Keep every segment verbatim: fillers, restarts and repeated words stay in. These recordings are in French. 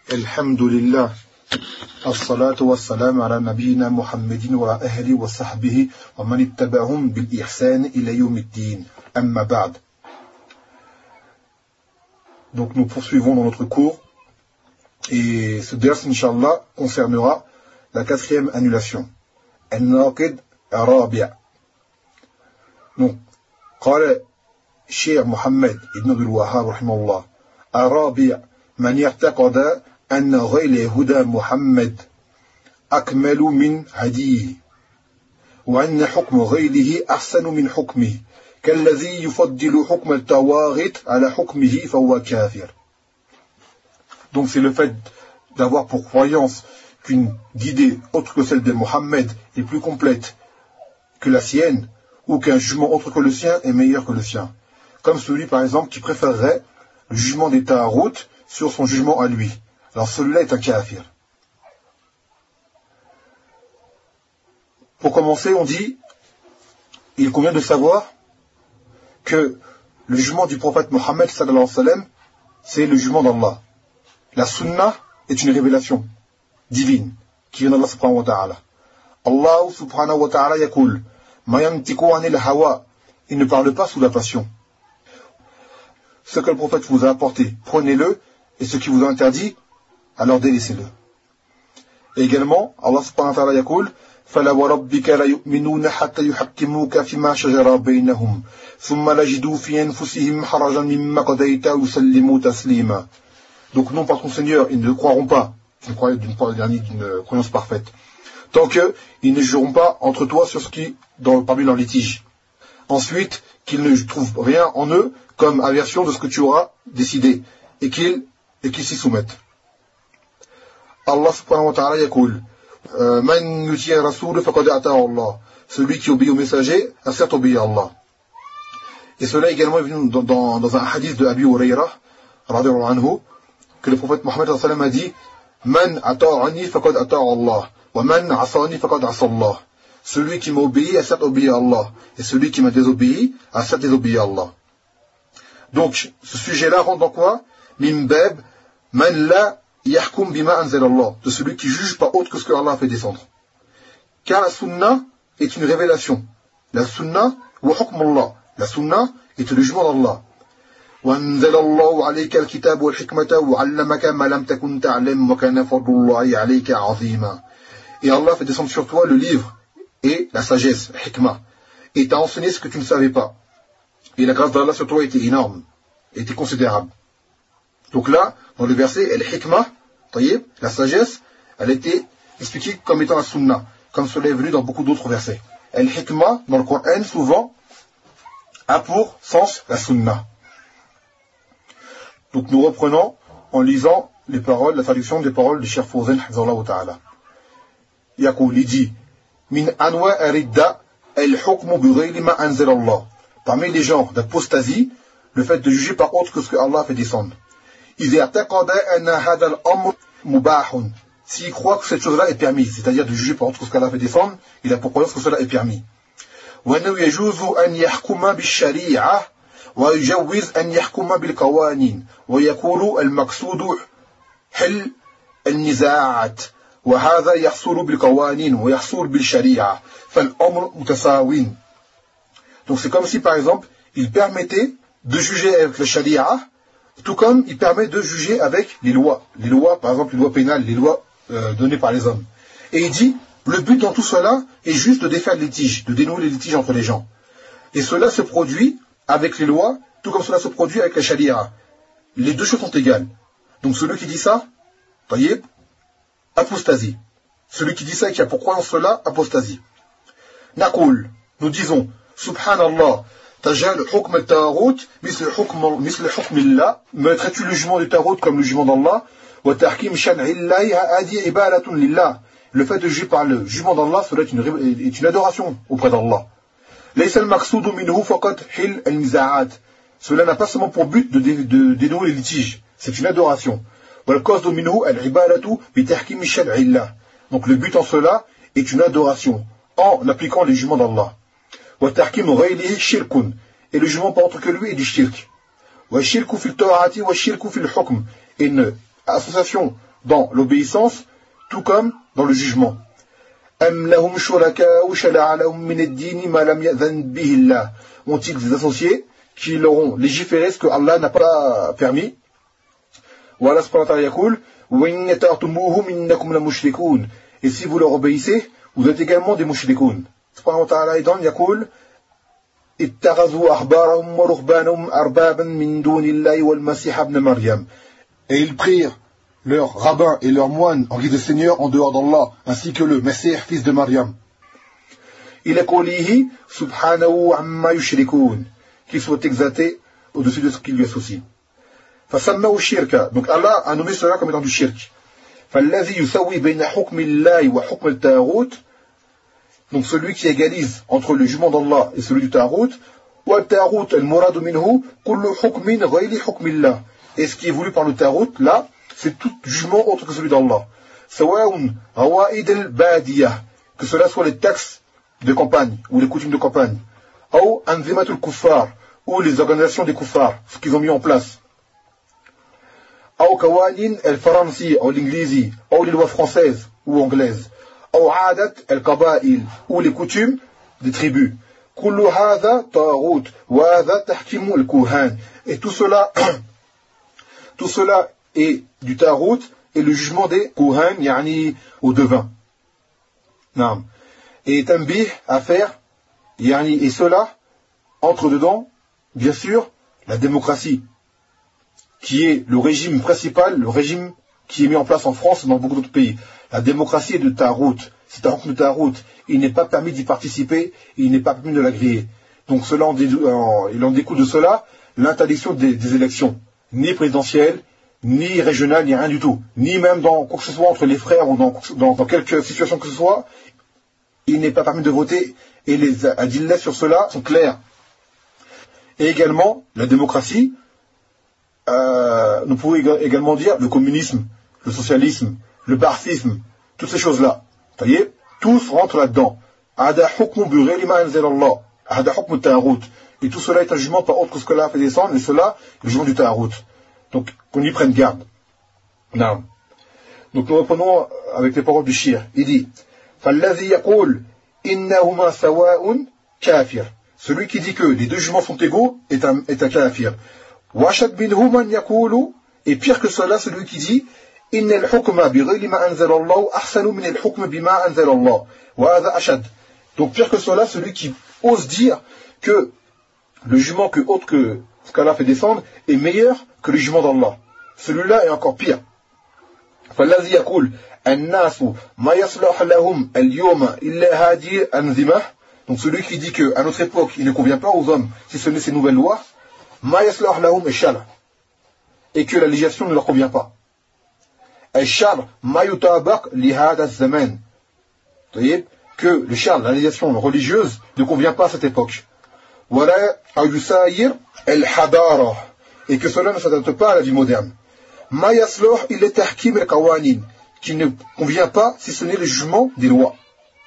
الحمد لله الصلاة والسلام على نبينا محمد وعلى أهله وصحبه ومن اتبعهم بالإحسان إلى يوم الدين أما بعد. Donc nous poursuivons dans notre cours et ce ders Inch'Allah concernera la quatrième annulation. الناقد الرابع. Donc قال الشيخ محمد بن عبد الوهاب رحمه الله الرابع من يعتقد أن غير هدى محمد أكمل من هديه وأن حكم غيره أحسن من حكمه كالذي يفضل حكم التواغيت على حكمه فهو كافر. Donc c'est le fait d'avoir pour croyance qu'une guidée autre que celle de Mohammed est plus complète que la sienne, ou qu'un jugement autre que le sien est meilleur que le sien. Comme celui par exemple qui préférerait le jugement des Ta'arut sur son jugement à lui. Alors celui-là est un kafir. Pour commencer, on dit, il convient de savoir que le jugement du prophète Mohammed sallallahu alayhi wa sallam, c'est le jugement d'Allah. La sunna est une révélation divine qui vient d'Allah subhanahu wa ta'ala. Allah subhanahu wa ta'ala yakul, ma yantiku anil hawa, il ne parle pas sous la passion. Ce que le prophète vous a apporté, prenez-le, et ce qui vous a interdit, alors délaissez-le. Et également, Allah subhanahu wa ta'ala yakul, فَلَا وَرَبِّكَ لَيُؤْمِنُونَ حَتَّى يُحَكِّمُوكَ فِيمَا شَجَرَ بَيْنَهُمْ ثُمَّ لَجِدُوا فِي أَنفُسِهِمْ حَرَجًا مِمَّا قَضَيْتَ وَيُسَلِّمُوا تَسْلِيمًا. Donc non, par ton Seigneur, ils ne croiront pas, d'une croyance parfaite, tant qu'ils ne jugeront pas entre toi sur ce qui, dans, parmi leurs litiges. Ensuite, qu'ils ne trouvent rien en eux comme aversion de ce que tu auras décidé, et qu'ils, et qu'ils s'y soumettent. Allah subhanahu wa ta'ala yakul, Man yuti rasoul faqad ata Allah. Celui qui obéit au messager a certes obéi à Allah. Et cela également est venu dans, dans, dans un hadith de Abi Huraira, radiyallahu anhu, que le prophète Mohammed sallallahu alayhi wa sallam a dit, Man ata'ani faqad ata Allah, wa man asani faqad asa Allah. Celui qui m'a obéi a certes obéi à Allah, et celui qui m'a désobéi a certes désobéi à Allah. Donc, ce sujet-là rentre dans quoi? Mimbab, man la yahkum bima anzal Allah, de celui qui juge pas autre que ce que Allah a fait descendre. Car la sunna est une révélation. La sunna, wa hukm Allah. La sunna est le jugement d'Allah. Wa anzal Allahu alayka al-kitab wal hikmata wa 'allamaka ma lam takun ta'lam wa kana fadlullahi alayka 'azima. Et Allah fait descendre sur toi le livre et la sagesse, hikmah. Et t'a enseigné ce que tu ne savais pas. Et la grâce d'Allah sur toi était énorme, était considérable. Donc là, dans le verset, al-hikmah, la sagesse, elle était expliquée comme étant la sunna, comme cela est venu dans beaucoup d'autres versets. Al-hikmah, dans le Coran, souvent, a pour sens la sunna. Donc nous reprenons en lisant les paroles, la traduction des paroles du Cheikh Fawzan, hafizahullah ta'ala. Yaqul, il dit, min anwa aridda al-hukmu bi ghayri ma anzal Allah. Parmi les genres d'apostasie, le fait de juger par autre que ce que Allah a fait descendre. S'il croit que cette chose-là est permise, c'est-à-dire de juger par autre que ce qu'Allah a fait descendre, il a pour croyance que cela est permis. Donc c'est comme si par exemple il permettait de juger avec le sharia, tout comme il permet de juger avec les lois. Les lois, par exemple les lois pénales, les lois euh, données par les hommes. Et il dit, le but dans tout cela est juste de défaire les litiges, de dénouer les litiges entre les gens. Et cela se produit avec les lois, tout comme cela se produit avec la sharia. Les deux choses sont égales. Donc celui qui dit ça, taïeb, apostasie. Celui qui dit ça et qui a pour croyance cela, apostasie. Naqul, nous disons, subhanallah, tajal hukm al-tarut misl hukm misl hukm Allah, mettrais-tu le jugement du tarut comme le jugement d'Allah, wa tahkim shan'illahi hadi ibadatun lillah. Le fait de juger par le jugement d'Allah, cela est une, est une adoration auprès d'Allah. Laysa al-maqsudu minhu faqat hil al-niza'at. Cela n'a pas seulement pour but de, de, de dénouer les litiges, c'est une adoration. Wal qasdu minhu al-ibadatu bi tahkim shan'illah. Donc le but en cela est une adoration en appliquant les jugements d'Allah. Wa tahkim ghayrihi shirkun. Et le jugement par autre que lui est du shirk. Wa shirku fil ta'ati wa shirku fil hukm. Et une association dans l'obéissance, tout comme dans le jugement. أَمْ لَهُمْ شُرَكَاءُ شَرَعَ لَهُم مِّنَ الدِّينِ مَا لَمْ يَأْذَنْ بِهِ اللَّهُ. Ont-ils des associés qui leur ont légiféré ce que Allah n'a pas permis? وَاللَّهُ سُبْحَانَهُ وَتَعَالَى يقول وَإِنْ يَطِعْتُمُوهُمْ إِنَّكُمْ لَمُشْرِكُونَ. Et si vous leur obéissez, vous êtes également des mushrikoun. سبحانه وتعالى أيضا يقول اتخذوا أحبارهم ورهبانهم أربابا من دون الله والمسيح ابن مريم. Et ils prirent leurs rabbins et leurs moines en guise de Seigneur en dehors d'Allah, ainsi que le Messie, fils de Maryam. Il est qawlihi subhanahu amma yushrikun, qu'il soit exalté au-dessus de ce qu'il lui associe. فسموا الشرك, donc Allah a nommé cela comme étant du shirk. فالذي يسوي بين حكم الله وحكم الطاغوت, donc celui qui égalise entre le jugement d'Allah et celui du Tarout, والطاغوت المراد منه كل حكم غير حكم الله. Et ce qui est voulu par le Tarout, là, c'est tout jugement autre que celui d'Allah. سواء روائد البادية, que cela soit les taxes de campagne ou les coutumes de campagne, ou أنظمة الكفار, ou les organisations des kuffars, ce qu'ils ont mis en place, ou قوانين الفرنسي ou l'inglési, ou les lois françaises ou anglaises, ou عادة القبائل, ou les coutumes des tribus. كل هذا طاغوت وهذا تحكيم الكهان. Et tout cela tout cela est du Tarout et le jugement des Kohan, yani aux devins. Naam. Et tambih à faire, yani, et cela entre dedans, bien sûr, la démocratie, qui est le régime principal, le régime qui est mis en place en France et dans beaucoup d'autres pays. La démocratie est de Tarout. C'est un de Tarout. Il n'est pas permis d'y participer, il n'est pas permis de l'agréer. Donc cela en, en, il en découle de cela l'interdiction des, des élections, ni présidentielles, ni régionales, ni rien du tout. Ni même dans quoi que ce soit entre les frères ou dans, dans, dans quelque situation que ce soit, il n'est pas permis de voter. Et les adillahs sur cela sont clairs. Et également, la démocratie, euh, nous pouvons également dire le communisme, le socialisme, le barthisme, toutes ces choses-là. Vous voyez, tous rentrent là-dedans. Ada hukmu bi ghayri ma anzala Allah. Ada hukmu Tarout. Et tout cela est un jugement par autre que ce que Allah a fait descendre, et cela, le jugement du Tarout. Donc, qu'on y prenne garde. Non. Donc, nous reprenons avec les paroles du shir. Il dit, فَالَّذِي يَقُولُ إِنَّهُمَا سَوَاءٌ كَافِرٌ. Celui qui dit que les deux jugements sont égaux est un, est un kafir. وَأَشَدْ مِنْهُ مَنْ يَقُولُ. Et pire que cela, celui qui dit, إِنَّ الْحُكْمَ بِغَيْرِ مَا أَنزَلَ اللَّهُ أَحْسَنُ مِنَ الْحُكْمِ بِمَا أَنزَلَ اللَّهُ. وَهَذَا أَشَدْ. Donc, pire que cela, celui qui ose dire que le jugement que autre que ce qu'Allah fait descendre est meilleur que le jugement d'Allah. Celui-là est encore pire. فالذي يقول الناس ما يصلح لهم اليوم إلا هذه الأنظمة. Donc celui qui dit que à notre époque il ne convient pas aux hommes si ce n'est ces nouvelles lois, ما يصلح لهم الشرع, et que la législation ne leur convient pas. الشرع ما يطابق لهذا الزمان. Vous voyez que le shar, la législation religieuse ne convient pas à cette époque. ولا يساير الحضارة, et que cela ne s'adapte pas à la vie moderne. ما يصلح إلا تحكيم القوانين, qui ne convient pas si ce n'est le jugement des lois.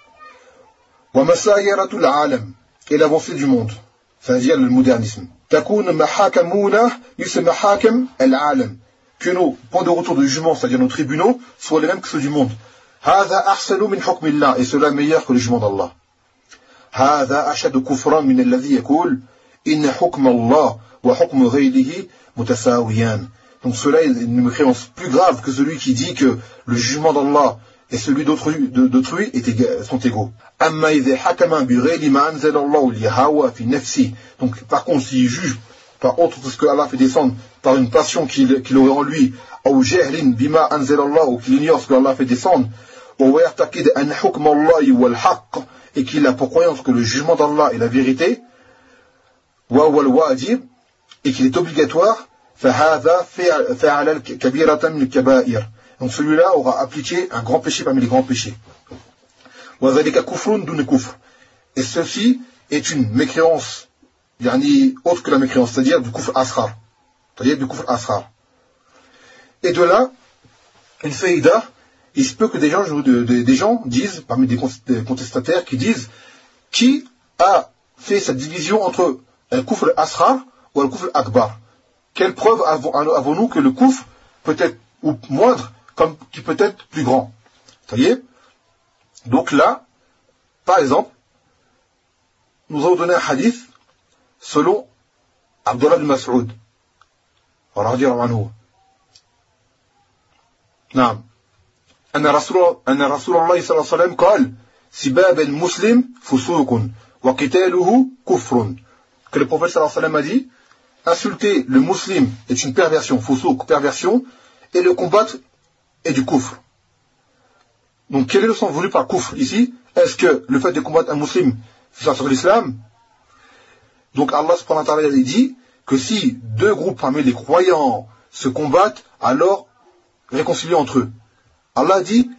ومسايرة العالم, et l'avancée du monde, c'est-à-dire le modernisme. تكون محاكمون مثل محاكم العالم, que nos points de retour de jugement, c'est-à-dire nos tribunaux, soient les mêmes que ceux du monde. هذا أحسن من حكم الله, et cela est meilleur que le jugement d'Allah. هذا أشد كفرا من الذي يقول إن حكم الله وحكم غيره متساويان. Donc cela est une créance plus grave que celui qui dit que le jugement d'Allah et celui d'autrui, d'autrui sont égaux. أما إذا حكم بغير ما أنزل الله ليهوى في نفسه. Donc par contre s'il juge par autre que ce que Allah fait descendre par une passion qu'il, qu'il aurait en lui, أو جهل بما أنزل الله, ou qu'il ignore ce que Allah fait descendre, ويعتقد أن حكم الله هو الحق, et qu'il a pour croyance que le jugement d'Allah est la vérité, وهو الواجب, et qu'il est obligatoire, فهذا فعل كبيرة من الكبائر. Donc celui-là aura appliqué un grand péché parmi les grands péchés. وذلك كفر دون كفر. Et ceci est une mécréance, yani autre que la mécréance, c'est-à-dire du kufr asghar, c'est-à-dire du kufr asghar. Et de là, une faïda, il se peut que des gens, des gens disent, parmi des contestataires, qui disent, qui a fait cette division entre un kufr asghar ou un kufr akbar? Quelle preuve avons-nous que le kufr peut être ou moindre comme qui peut être plus grand. Vous voyez? Donc là, par exemple, nous avons donné un hadith selon Abdullah bin Mas'ud. radiyallahu anhu. نعم. أن رسول أن رسول الله صلى الله عليه وسلم قال سباب المسلم فسوق وقتاله كفر. Que le prophète sallallahu alayhi wa sallam a dit, insulter le musulman est une perversion, fusuq, perversion, et le combattre est du kufr. Donc quel est le sens voulu par kufr ici? Est-ce que le fait de combattre un musulman c'est ça sur l'islam? Donc Allah subhanahu wa ta'ala dit que si deux groupes parmi les croyants se combattent, alors réconciliés entre eux. Allah dit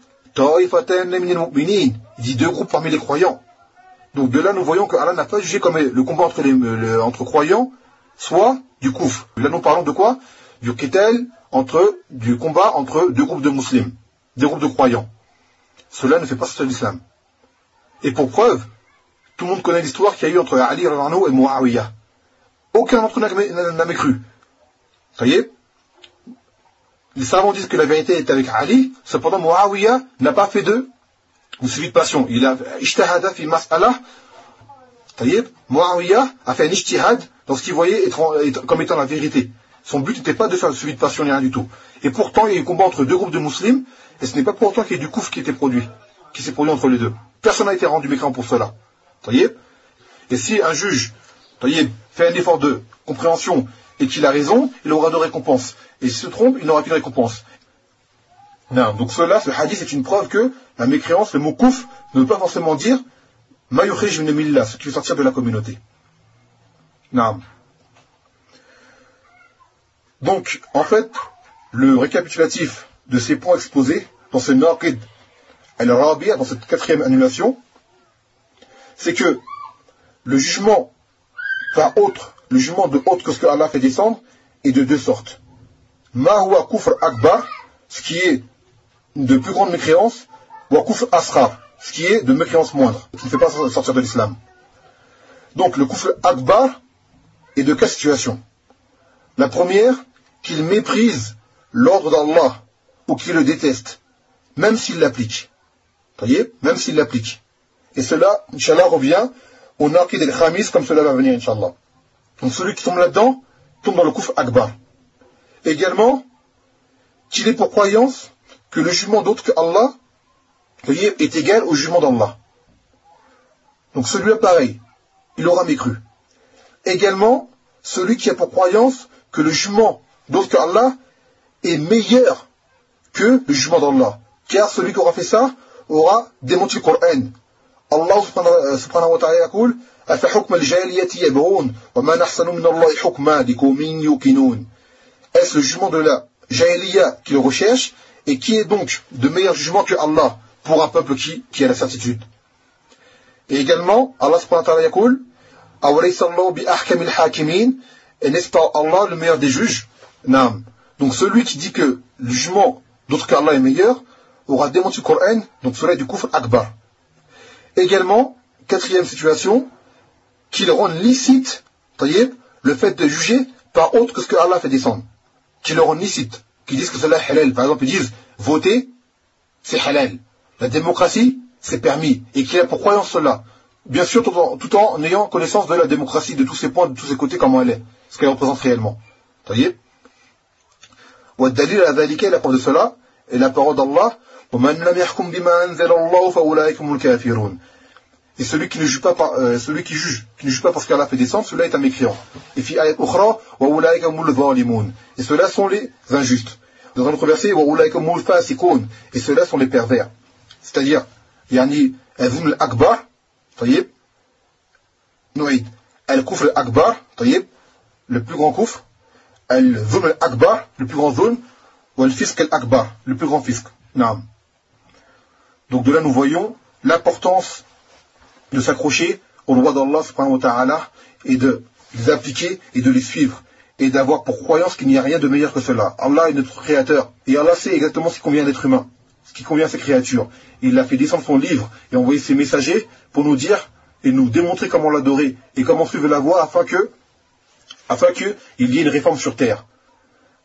il dit deux groupes parmi les croyants. Donc de là nous voyons que Allah n'a pas jugé comme le combat entre, les, le, entre croyants soit du kufr. Là nous parlons de quoi? Du qital, entre, du combat entre deux groupes de musulmans, deux groupes de croyants. Cela ne fait pas partie de l'islam. Et pour preuve, tout le monde connaît l'histoire qu'il y a eu entre Ali et Muawiyah. Aucun d'entre eux n'a jamais cru. Vous voyez? Les savants disent que la vérité est avec Ali, cependant Muawiyah n'a pas fait de, de suivi de passion. Il a ijtahada fi mas'ala. Muawiyah a fait un ijtihad dans ce qu'il voyait être, être, comme étant la vérité. Son but n'était pas de faire le suivi de passion ni rien du tout. Et pourtant, il y a eu combat entre deux groupes de musulmans, et ce n'est pas pour autant qu'il y ait du kufr qui était produit, qui s'est produit entre les deux. Personne n'a été rendu mécréant pour cela. Voyez? Et si un juge, voyez, fait un effort de compréhension et qu'il a raison, il aura de récompense. Et s'il se trompe, il n'aura plus de récompense. Non, donc cela, ce hadith est une preuve que la mécréance, le mot kufr, ne veut pas forcément dire ma yukhrij min millah, ce qui veut sortir de la communauté. Non. Donc, en fait, le récapitulatif de ces points exposés dans ce Naqid al-Rabi'a, dans cette quatrième annulation, c'est que le jugement par autre, le jugement de autre que ce que Allah fait descendre, est de deux sortes. Ma huwa kufr akbar, ce qui est de plus grande mécréance, ou kufr asghar, ce qui est de mécréance moindre, qui ne fait pas sortir de l'islam. Donc le kufr akbar est de quatre situations. La première, qu'il méprise l'ordre d'Allah, ou qu'il le déteste, même s'il l'applique. Vous voyez? Même s'il l'applique. Et cela, Inch'Allah, revient au Naqid al-Khamis, comme cela va venir, Inch'Allah. Donc celui qui tombe là-dedans, tombe dans le kufr akbar. Également, qu'il ait pour croyance que le jugement d'autre que Allah, voyez, est égal au jugement d'Allah. Donc celui-là, pareil, il aura mécru. Également, celui qui a pour croyance que le jugement d'autre que Allah est meilleur que le jugement d'Allah. Car celui qui aura fait ça aura démenti le Coran. Allah subhanahu wa ta'ala yaqul أَفَحُكْمَ الْجَاهِلِيَّةِ يَبْغُونَ وَمَا نَحْسَنُ مِنَ اللَّهِ حُكْمًا لِقَوْمٍ يُوقِنُونَ. Est-ce le jugement de la Jahiliya qui le recherche et qui est donc de meilleur jugement que Allah pour un peuple qui, qui a la certitude. Et également, Allah subhanahu wa ta'ala yaqul أَوَلَيْسَ اللَّهُ بِأَحْكَمِ الْحَاكِمِينَ. Et n'est-ce pas Allah le meilleur des juges? Naam. Donc celui qui dit que le jugement d'autre qu'Allah est meilleur aura démenti le Coran, donc cela est du kufr akbar. Également, quatrième situation, qu'il rend licite, voyez, le fait de juger par autre que ce que Allah fait descendre. Qu'il le rend licite, qu'ils disent que cela est halal. Par exemple, ils disent, voter, c'est halal. La démocratie, c'est permis. Et qu'il a pour croyance cela. Bien sûr, tout en, tout en ayant connaissance de la démocratie, de tous ses points, de tous ses côtés, comment elle est. Ce qu'elle représente réellement. Voyez? Wa dalil ala dhalika, la preuve de cela, est la parole d'Allah, وَمَنْ لَمْ يَحْكُمْ بِمَا أَنزَلَ اللَّهُ فَأُولَٰئِكَ هُمُ الْكَافِرُونَ. Et celui qui ne juge pas par, euh, celui qui juge, qui ne juge pas parce qu'Allah fait descendre, celui-là est un mécréant. Et fi ayat ukhra, وَأُولَٰئِكَ هُمُ الظَّالِمُونَ. Et ceux-là sont les injustes. Dans un autre verset, وَأُولَٰئِكَ هُمُ الْفَاسِقُونَ. Et ceux-là sont les pervers. C'est-à-dire, yani, al-dhulm al-akbar, voyez, Nouïd, al-kufr al-akbar, voyez, le plus grand kufr, al-dhulm al-akbar, le plus grand dhulm, ou al-fisq al-akbar, le plus grand fisq. Naam. Donc de là nous voyons l'importance de s'accrocher aux lois d'Allah subhanahu wa ta'ala et de les appliquer et de les suivre et d'avoir pour croyance qu'il n'y a rien de meilleur que cela. Allah est notre créateur et Allah sait exactement ce qui convient à l'être humain, ce qui convient à ses créatures. Il a fait descendre son livre et envoyé ses messagers pour nous dire et nous démontrer comment l'adorer et comment suivre la voie afin que afin qu'il y ait une réforme sur terre.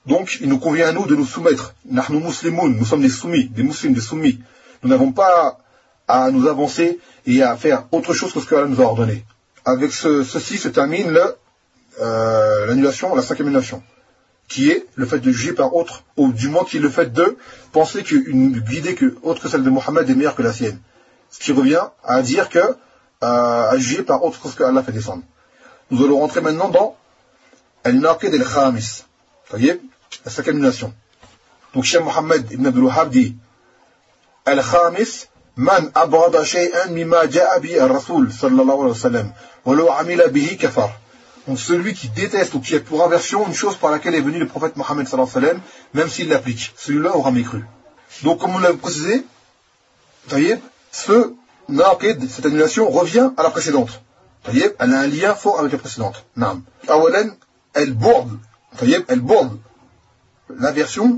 Donc, il nous convient à nous de nous soumettre. Nahnu muslimoun, nous sommes des soumis, des musulmans, des soumis. Nous n'avons pas à nous avancer et à faire autre chose que ce que Allah nous a ordonné. Avec ce, ceci se termine le, euh, l'annulation, la cinquième annulation, qui est le fait de juger par autre, ou du moins qui est le fait de penser qu'une guidée que, autre que celle de Mohammed est meilleure que la sienne. Ce qui revient à dire que, euh, à juger par autre que ce que Allah fait descendre. Nous allons rentrer maintenant dans Al-Naqid al-Khamis. Vous voyez, la cinquième annulation. Donc, Cheikh Mohammed ibn Abdul Wahhab dit Al-Khamis, man abrada shay'an mimma ja'a bi ar-Rasul sallallahu alayhi wa sallam, wa law amila bihi kafar. Donc, celui qui déteste ou qui a pour aversion une chose par laquelle est venu le prophète Mohammed sallallahu alayhi wa sallam, même s'il l'applique, celui-là aura mécru. Donc, comme on l'a précisé, vous voyez, ce Naqid, cette annulation, revient à la précédente. Vous voyez, elle a un lien fort avec la précédente. Naam. Awalan, elle borde. Vous voyez, elle borde. L'aversion,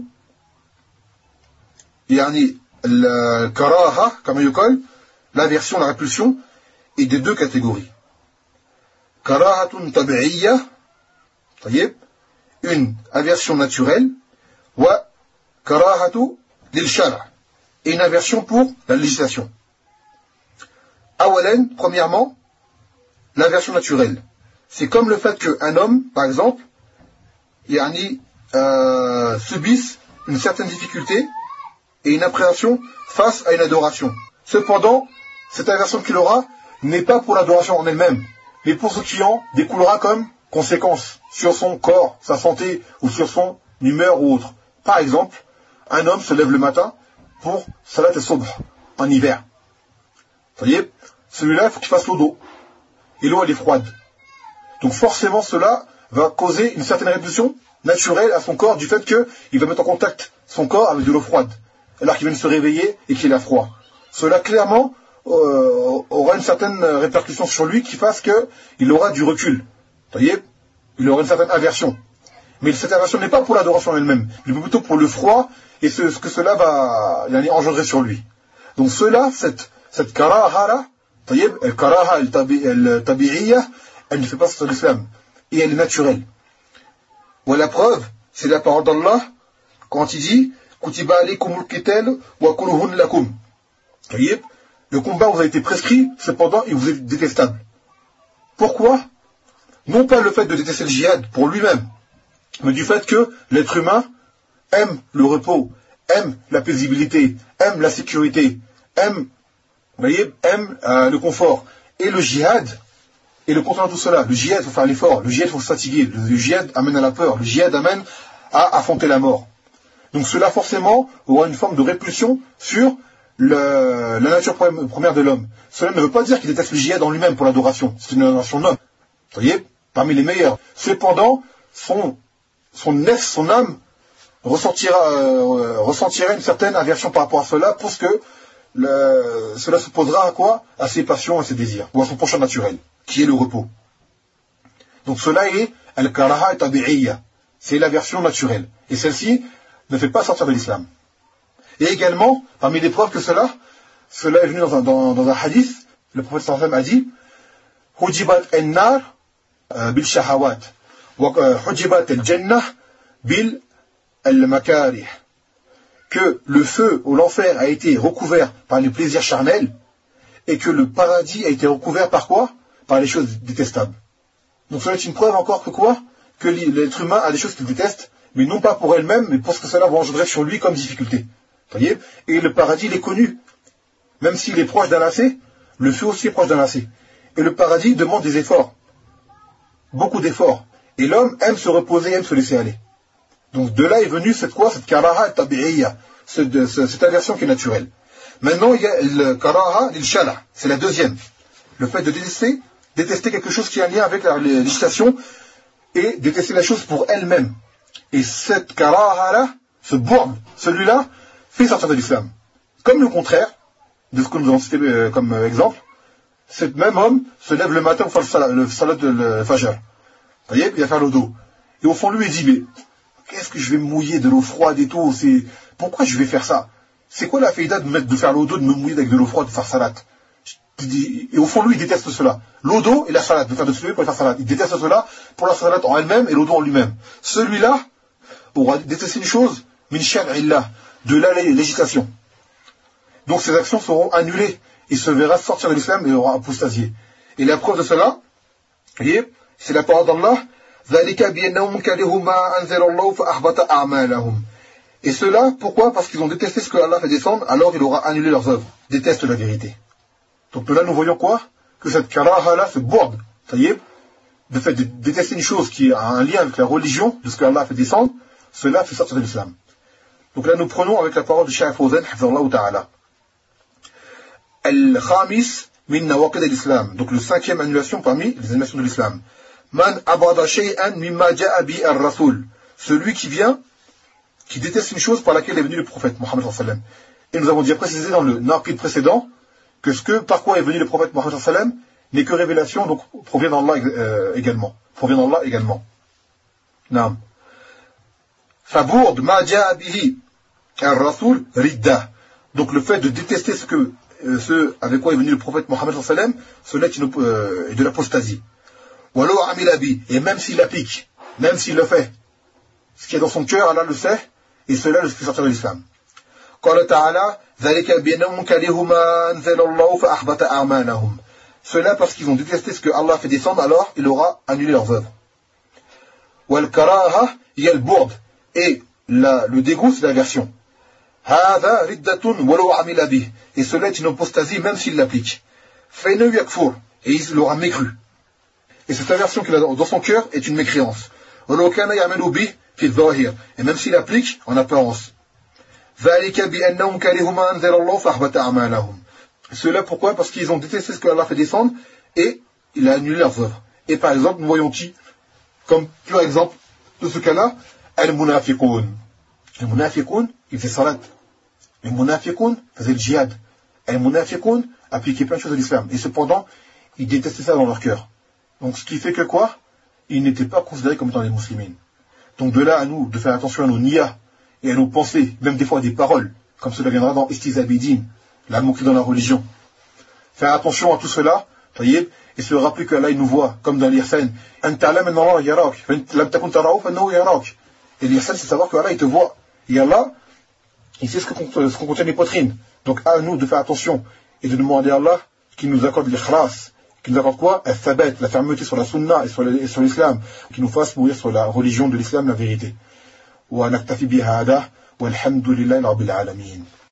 yani, le karaha, comme il dit, l'aversion, la répulsion, est de deux catégories. Karahatun tabi'iyya, vous voyez, une aversion naturelle, wa karahatu lil shara', et une aversion pour la législation. Awalan, premièrement, l'aversion naturelle. C'est comme le fait qu'un homme, par exemple, yani, euh, subisse une certaine difficulté et une appréhension face à une adoration. Cependant, cette aversion qu'il aura n'est pas pour l'adoration en elle-même, mais pour ce qui en découlera comme conséquence sur son corps, sa santé, ou sur son humeur ou autre. Par exemple, un homme se lève le matin pour salat al-subh, en hiver. Vous voyez, celui-là, il faut qu'il fasse l'eau d'eau. Et l'eau, elle est froide. Donc forcément, cela va causer une certaine répulsion naturelle à son corps du fait qu'il va mettre en contact son corps avec de l'eau froide, alors qu'il vient de se réveiller et qu'il a froid. Cela, clairement, euh, aura une certaine répercussion sur lui qui fasse qu'il aura du recul. Vous voyez, il aura une certaine aversion. Mais cette aversion n'est pas pour l'adoration elle-même, mais plutôt pour le froid et ce, ce que cela va engendrer sur lui. Donc cela, cette, cette karaha-là, vous voyez, el karaha el-tabi'iyya, elle ne fait pas sortir de l'islam. Et elle est naturelle. Ou la preuve, c'est la parole d'Allah, quand il dit Kutiba alaykumul qital wa kuluhun lakum. Vous voyez, le combat vous a été prescrit, cependant il vous est détestable. Pourquoi? Non pas le fait de détester le djihad pour lui-même, mais du fait que l'être humain aime le repos, aime la paisibilité, aime la sécurité, aime, vous voyez, aime euh, le confort. Et le djihad est le contraire de tout cela. Le djihad, il faut faire l'effort. Le djihad, il faut se fatiguer. Le djihad amène à la peur. Le djihad amène à affronter la mort. Donc cela, forcément, aura une forme de répulsion sur le, la nature première de l'homme. Cela ne veut pas dire qu'il déteste le djihad en lui-même pour l'adoration. C'est une adoration noble. Vous voyez, parmi les meilleurs. Cependant, son, son nef, son âme, ressentira, euh, ressentira une certaine aversion par rapport à cela, parce que le, cela s'opposera à quoi? À ses passions, à ses désirs, ou à son penchant naturel, qui est le repos. Donc cela est al-karaha tabi'iyya, c'est l'aversion naturelle. Et celle-ci ne fait pas sortir de l'islam. Et également, parmi les preuves que cela, cela est venu dans un, dans, dans un hadith, le prophète sallallahu alayhi wa sallam a dit Hujibat al-nar bil shahawat, wa hujibat al-jannah bil al-makarih. Que le feu ou l'enfer a été recouvert par les plaisirs charnels et que le paradis a été recouvert par quoi? Par les choses détestables. Donc cela est une preuve encore que quoi? Que l'être humain a des choses qu'il déteste, mais non pas pour elle-même, mais pour ce que cela va engendrer sur lui comme difficulté. Vous voyez? Et le paradis, il est connu. Même s'il est proche d'un lacet, le feu aussi est proche d'un lacet. Et le paradis demande des efforts. Beaucoup d'efforts. Et l'homme aime se reposer, aime se laisser aller. Donc de là est venue cette quoi? Cette karaha tabi'iyya, cette, cette aversion qui est naturelle. Maintenant il y a le karaha lil-shala, c'est la deuxième. Le fait de détester, détester quelque chose qui a un lien avec la législation et détester la chose pour elle-même. Et cette karaha-là, ce bourbe, celui-là, fait sortir de l'islam. Comme le contraire de ce que nous avons cité comme exemple, ce même homme se lève le matin pour faire le salat, le salat de le fajr. Vous voyez, il va faire l'eau d'eau. Et au fond lui il dit, mais qu'est-ce que je vais me mouiller de l'eau froide et tout? C'est pourquoi je vais faire ça? C'est quoi la faïda de, mettre, de faire l'eau d'eau, de me mouiller avec de l'eau froide, de faire salat? Et au fond, lui, il déteste cela. L'eau d'eau et la salat, de faire de celui pour faire salat. Il déteste cela pour la salat en elle-même et l'eau d'eau en lui-même. Celui-là aura détesté une chose, min shar'illah, de la législation. Donc ces actions seront annulées, il se verra sortir de l'islam et aura apostasié. Et la preuve de cela, voyez, c'est la parole d'Allah, et cela, pourquoi? Parce qu'ils ont détesté ce que Allah fait descendre, alors il aura annulé leurs œuvres. Déteste la vérité. Donc de là, nous voyons quoi? Que cette karaha-là, ce bourde, ça y est, de fait de détester une chose qui a un lien avec la religion, de ce que Allah fait descendre, cela fait sortir de l'islam. Donc là, nous prenons avec la parole de Cheikh Fawzan, hafizahullah ta'ala. Al-Khamis min nawaqid al-Islam. Donc le cinquième annulation parmi les annulations de l'islam. Man abada shay'an mimma ja'a bi ar-rasul. Celui qui vient, qui déteste une chose par laquelle est venu le prophète Mohammed sallallahu alayhi wa sallam. Et nous avons déjà précisé dans le naqid précédent que ce que, par quoi est venu le prophète Mohammed sallallahu alayhi wa sallam n'est que révélation, donc provient d'Allah euh, également. Provient d'Allah également. Naam. Fabourd ma ja'a bihi ar-rasul ridda. Donc le fait de détester ce que euh, ce avec quoi est venu le prophète Mohammed sallallahu alayhi wa sallam, cela est, une, euh, est de l'apostasie. Walou amila bi, et même s'il applique, même s'il le fait, ce qui est dans son cœur, Allah le sait, et cela le fait sortir de l'islam. Qala ta'ala, dhalika bi'annahum karihu ma anzala Allah fa ahbata a'malahum. Cela parce qu'ils ont détesté ce que Allah fait descendre, alors il aura annulé leurs œuvres. Wal karaha hiya al-burd, et la, le dégoût c'est l'aversion. Hadha riddatun walou amila bi, et cela est une apostasie même s'il l'applique. Fa innahu yakfur, et il aura mécru. Et cette aversion qu'il a dans son cœur est une mécréance. Et même s'il applique en apparence. Cela pourquoi? Parce qu'ils ont détesté ce que Allah fait descendre et il a annulé leurs œuvres. Et par exemple, nous voyons qui? Comme pur exemple de ce cas-là, al-munafiqoun. Les munafiqoun, ils faisaient salat. Les munafiqoun faisaient le djihad. Al-munafiqoun appliquaient plein de choses de l'islam. Et cependant, ils détestaient ça dans leur cœur. Donc ce qui fait que quoi? Ils n'étaient pas considérés comme étant des musulmans. Donc de là à nous, de faire attention à nos niyas et à nos pensées, même des fois à des paroles, comme cela viendra dans Istizabidin, la moquerie dans la religion. Faire attention à tout cela, et se rappeler qu'Allah il nous voit, comme dans l'Ihsan. Et l'Ihsan, c'est savoir qu'Allah il te voit. Et Allah, il sait ce que ce qu'on contient les poitrines. Donc à nous de faire attention et de demander à Allah qu'il nous accorde l'ikhlas, qui nous accorde quoi? Al-Thabat, la fermeté sur la sunna et sur l'islam, qui nous fasse mourir sur la religion de l'islam, la vérité. Wa naktafi bihada, walhamdulillahi rabbil alamin.